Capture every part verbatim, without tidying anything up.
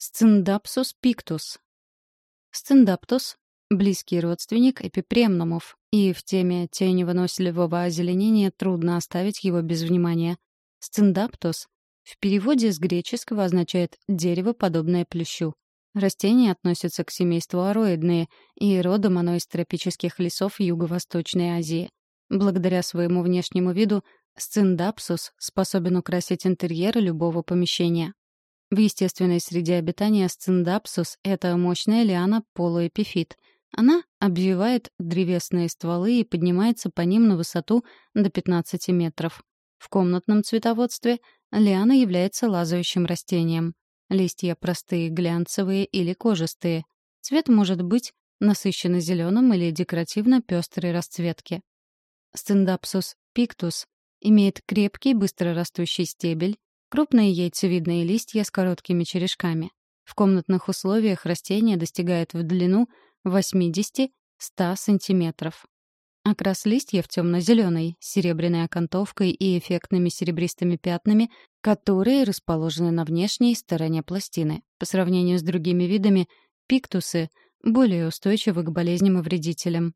Сциндапсус пиктус. Сциндаптус — близкий родственник эпипремнумов, и в теме теневыносливого озеленения трудно оставить его без внимания. Сциндаптус в переводе с греческого означает «дерево, подобное плющу». Растение относится к семейству ароидные, и родом оно из тропических лесов Юго-Восточной Азии. Благодаря своему внешнему виду сциндапсус способен украсить интерьер любого помещения. В естественной среде обитания сциндапсус — это мощная лиана полуэпифит. Она обвивает древесные стволы и поднимается по ним на высоту до пятнадцати метров. В комнатном цветоводстве лиана является лазающим растением. Листья простые, глянцевые или кожистые. Цвет может быть насыщенно-зеленым или декоративно-пестрой расцветки. Сциндапсус пиктус имеет крепкий, быстрорастущий стебель, крупные яйцевидные листья с короткими черешками. В комнатных условиях растение достигает в длину восемьдесят-сто сантиметров. Окрас листьев темно-зеленый, с серебряной окантовкой и эффектными серебристыми пятнами, которые расположены на внешней стороне пластины. По сравнению с другими видами, пиктусы более устойчивы к болезням и вредителям.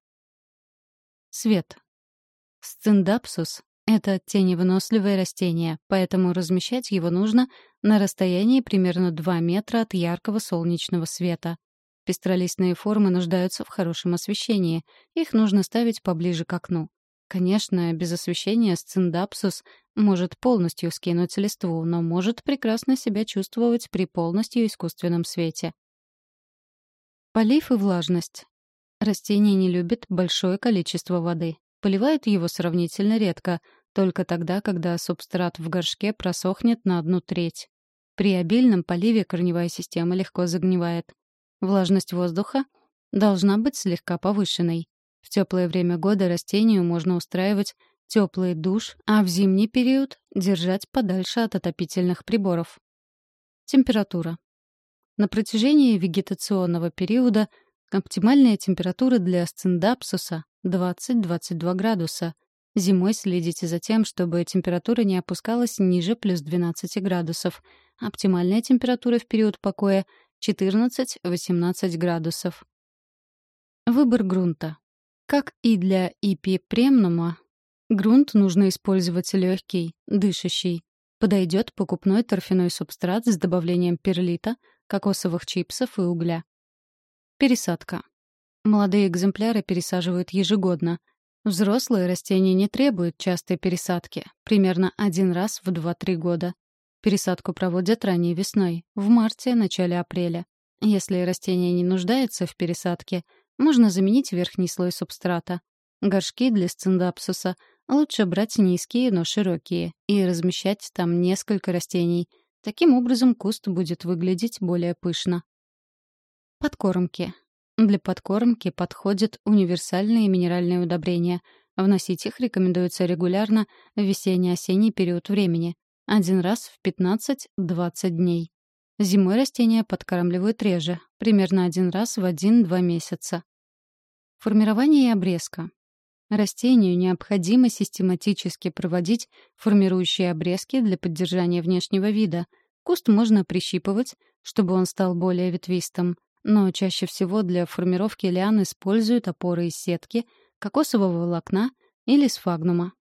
Свет. Сциндапсус — это теневыносливое растение, поэтому размещать его нужно на расстоянии примерно два метра от яркого солнечного света. Пестролистные формы нуждаются в хорошем освещении, их нужно ставить поближе к окну. Конечно, без освещения сциндапсус может полностью скинуть листву, но может прекрасно себя чувствовать при полностью искусственном свете. Полив и влажность. Растение не любит большое количество воды. Поливают его сравнительно редко, только тогда, когда субстрат в горшке просохнет на одну треть. При обильном поливе корневая система легко загнивает. Влажность воздуха должна быть слегка повышенной. В теплое время года растению можно устраивать теплый душ, а в зимний период держать подальше от отопительных приборов. Температура. На протяжении вегетационного периода оптимальная температура для сциндапсуса — двадцать-двадцать два градуса. Зимой следите за тем, чтобы температура не опускалась ниже плюс двенадцати градусов. Оптимальная температура в период покоя — четырнадцать-восемнадцать градусов. Выбор грунта. Как и для ипипремнума, грунт нужно использовать легкий, дышащий. Подойдет покупной торфяной субстрат с добавлением перлита, кокосовых чипсов и угля. Пересадка. Молодые экземпляры пересаживают ежегодно. Взрослые растения не требуют частой пересадки, примерно один раз в два-три года. Пересадку проводят ранней весной, в марте-начале апреля. Если растение не нуждается в пересадке, можно заменить верхний слой субстрата. Горшки для сциндапсуса лучше брать низкие, но широкие, и размещать там несколько растений. Таким образом куст будет выглядеть более пышно. Подкормки. Для подкормки подходят универсальные минеральные удобрения. Вносить их рекомендуется регулярно в весенне-осенний период времени. Один раз в пятнадцать-двадцать дней. Зимой растения подкармливают реже, примерно один раз в один-два месяца. Формирование и обрезка. Растению необходимо систематически проводить формирующие обрезки для поддержания внешнего вида. Куст можно прищипывать, чтобы он стал более ветвистым, но чаще всего для формировки лиан используют опоры из сетки, кокосового волокна или сфагнума.